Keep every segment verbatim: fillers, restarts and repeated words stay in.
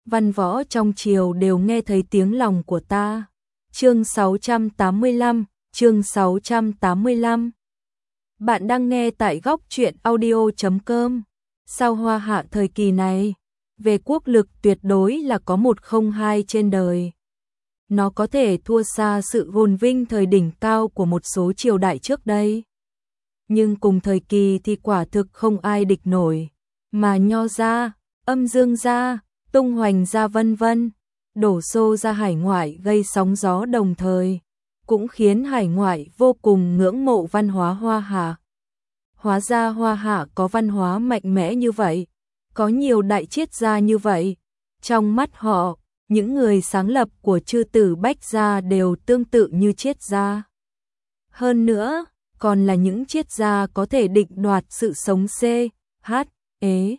văn võ trong triều đều nghe thấy tiếng lòng của ta. Chương sáu trăm tám mươi lăm, chương sáu trăm tám mươi lăm. Bạn đang nghe tại góc truyện audio chấm com. Sau Hoa Hạ thời kỳ này, về quốc lực tuyệt đối là có một không hai trên đời. Nó có thể thua xa sự hồn vinh thời đỉnh cao của một số triều đại trước đây. Nhưng cùng thời kỳ thì quả thực không ai địch nổi, mà Nho gia, Âm Dương gia, Tung Hoành gia vân vân, đổ xô ra hải ngoại gây sóng gió đồng thời, cũng khiến hải ngoại vô cùng ngưỡng mộ văn hóa Hoa Hạ. Hóa ra Hoa Hạ có văn hóa mạnh mẽ như vậy, có nhiều đại triết gia như vậy. Trong mắt họ, những người sáng lập của chư tử Bách gia đều tương tự như triết gia. Hơn nữa, còn là những triết gia có thể định đoạt sự sống C, H, E,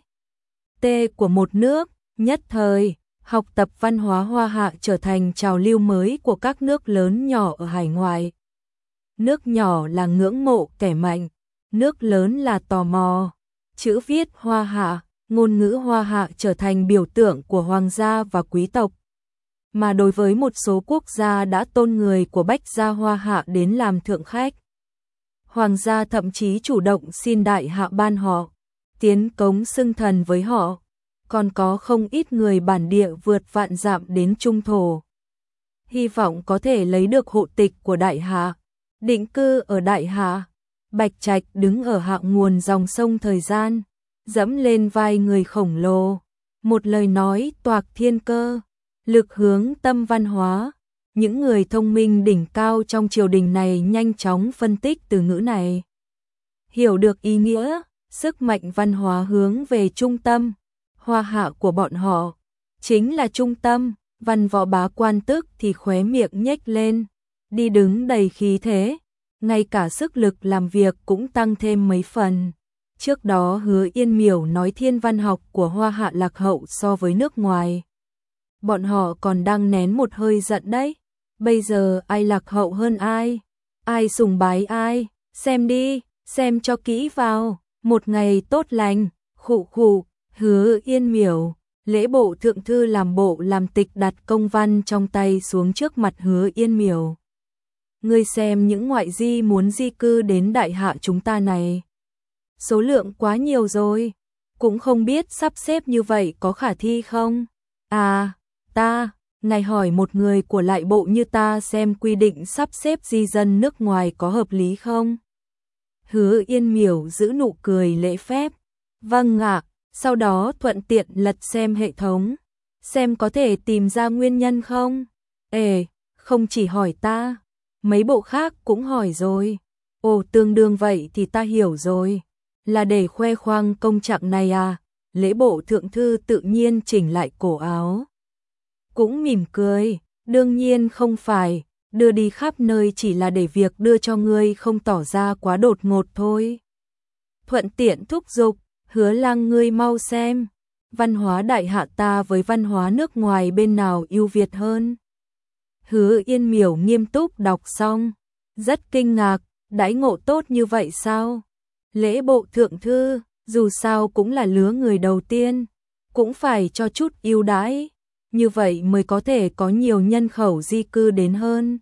T của một nước. Nhất thời, học tập văn hóa Hoa Hạ trở thành trào lưu mới của các nước lớn nhỏ ở hải ngoại. Nước nhỏ là ngưỡng mộ kẻ mạnh, nước lớn là tò mò. Chữ viết Hoa Hạ, ngôn ngữ Hoa Hạ trở thành biểu tượng của hoàng gia và quý tộc. Mà đối với một số quốc gia đã tôn người của Bách gia Hoa Hạ đến làm thượng khách. Hoàng gia thậm chí chủ động xin đại hạ ban họ, tiến cống xưng thần với họ. Còn có không ít người bản địa vượt vạn dặm đến trung thổ, hy vọng có thể lấy được hộ tịch của đại hạ, định cư ở đại hạ. Bạch Trạch đứng ở hạ nguồn dòng sông thời gian, dẫm lên vai người khổng lồ, một lời nói toạc thiên cơ, lực hướng tâm văn hóa. Những người thông minh đỉnh cao trong triều đình này nhanh chóng phân tích từ ngữ này, hiểu được ý nghĩa, sức mạnh văn hóa hướng về trung tâm. Hoa Hạ của bọn họ chính là trung tâm. Văn võ bá quan tức thì khóe miệng nhếch lên, đi đứng đầy khí thế, ngay cả sức lực làm việc cũng tăng thêm mấy phần. Trước đó Hứa Yên Miểu nói thiên văn học của Hoa Hạ lạc hậu so với nước ngoài. Bọn họ còn đang nén một hơi giận đấy. Bây giờ ai lạc hậu hơn ai? Ai sùng bái ai? Xem đi, xem cho kỹ vào. Một ngày tốt lành, khụ khụ. Hứa Yên Miểu, lễ bộ thượng thư làm bộ làm tịch đặt công văn trong tay xuống trước mặt Hứa Yên Miểu. Ngươi xem những ngoại di muốn di cư đến đại hạ chúng ta này. Số lượng quá nhiều rồi, cũng không biết sắp xếp như vậy có khả thi không? À, ta, ngài hỏi một người của lại bộ như ta xem quy định sắp xếp di dân nước ngoài có hợp lý không? Hứa Yên Miểu giữ nụ cười lễ phép. Vâng ạ. Sau đó thuận tiện lật xem hệ thống, xem có thể tìm ra nguyên nhân không. Ê, không chỉ hỏi ta, mấy bộ khác cũng hỏi rồi. Ồ, tương đương vậy thì ta hiểu rồi, là để khoe khoang công trạng này à? Lễ bộ thượng thư tự nhiên chỉnh lại cổ áo, cũng mỉm cười. Đương nhiên không phải, đưa đi khắp nơi chỉ là để việc đưa cho ngươi không tỏ ra quá đột ngột thôi. Thuận tiện thúc giục. Hứa Lăng, ngươi mau xem, văn hóa đại hạ ta với văn hóa nước ngoài bên nào ưu việt hơn? Hứa Yên Miểu nghiêm túc đọc xong, rất kinh ngạc, đãi ngộ tốt như vậy sao? Lễ bộ thượng thư, dù sao cũng là lứa người đầu tiên, cũng phải cho chút ưu đãi, như vậy mới có thể có nhiều nhân khẩu di cư đến hơn.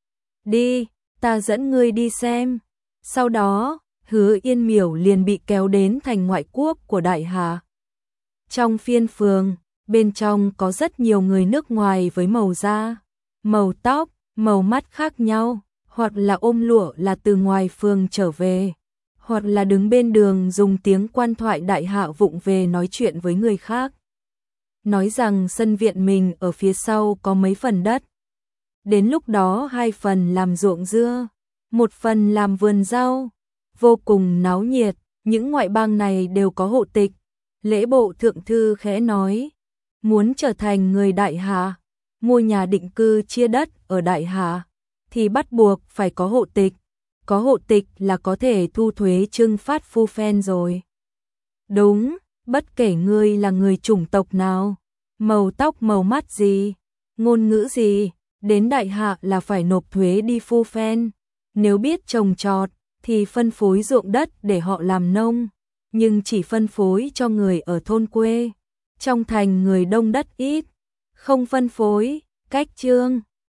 Đi, ta dẫn ngươi đi xem. Sau đó, Hứa Yên Miểu liền bị kéo đến thành ngoại quốc của đại hạ. Trong phiên phường, bên trong có rất nhiều người nước ngoài với màu da, màu tóc, màu mắt khác nhau, hoặc là ôm lụa là từ ngoài phường trở về, hoặc là đứng bên đường dùng tiếng quan thoại đại hạ vụng về nói chuyện với người khác. Nói rằng sân viện mình ở phía sau có mấy phần đất. Đến lúc đó hai phần làm ruộng dưa, một phần làm vườn rau. Vô cùng náo nhiệt, những ngoại bang này đều có hộ tịch. Lễ bộ thượng thư khẽ nói, muốn trở thành người đại hạ, mua nhà định cư chia đất ở đại hạ, thì bắt buộc phải có hộ tịch. Có hộ tịch là có thể thu thuế trưng phát phu phen rồi. Đúng, bất kể ngươi là người chủng tộc nào, màu tóc màu mắt gì, ngôn ngữ gì, đến đại hạ là phải nộp thuế đi phu phen. Nếu biết trồng trọt, thì phân phối ruộng đất để họ làm nông, nhưng chỉ phân phối cho người ở thôn quê. Trong thành người đông đất ít, không phân phối, cách chương.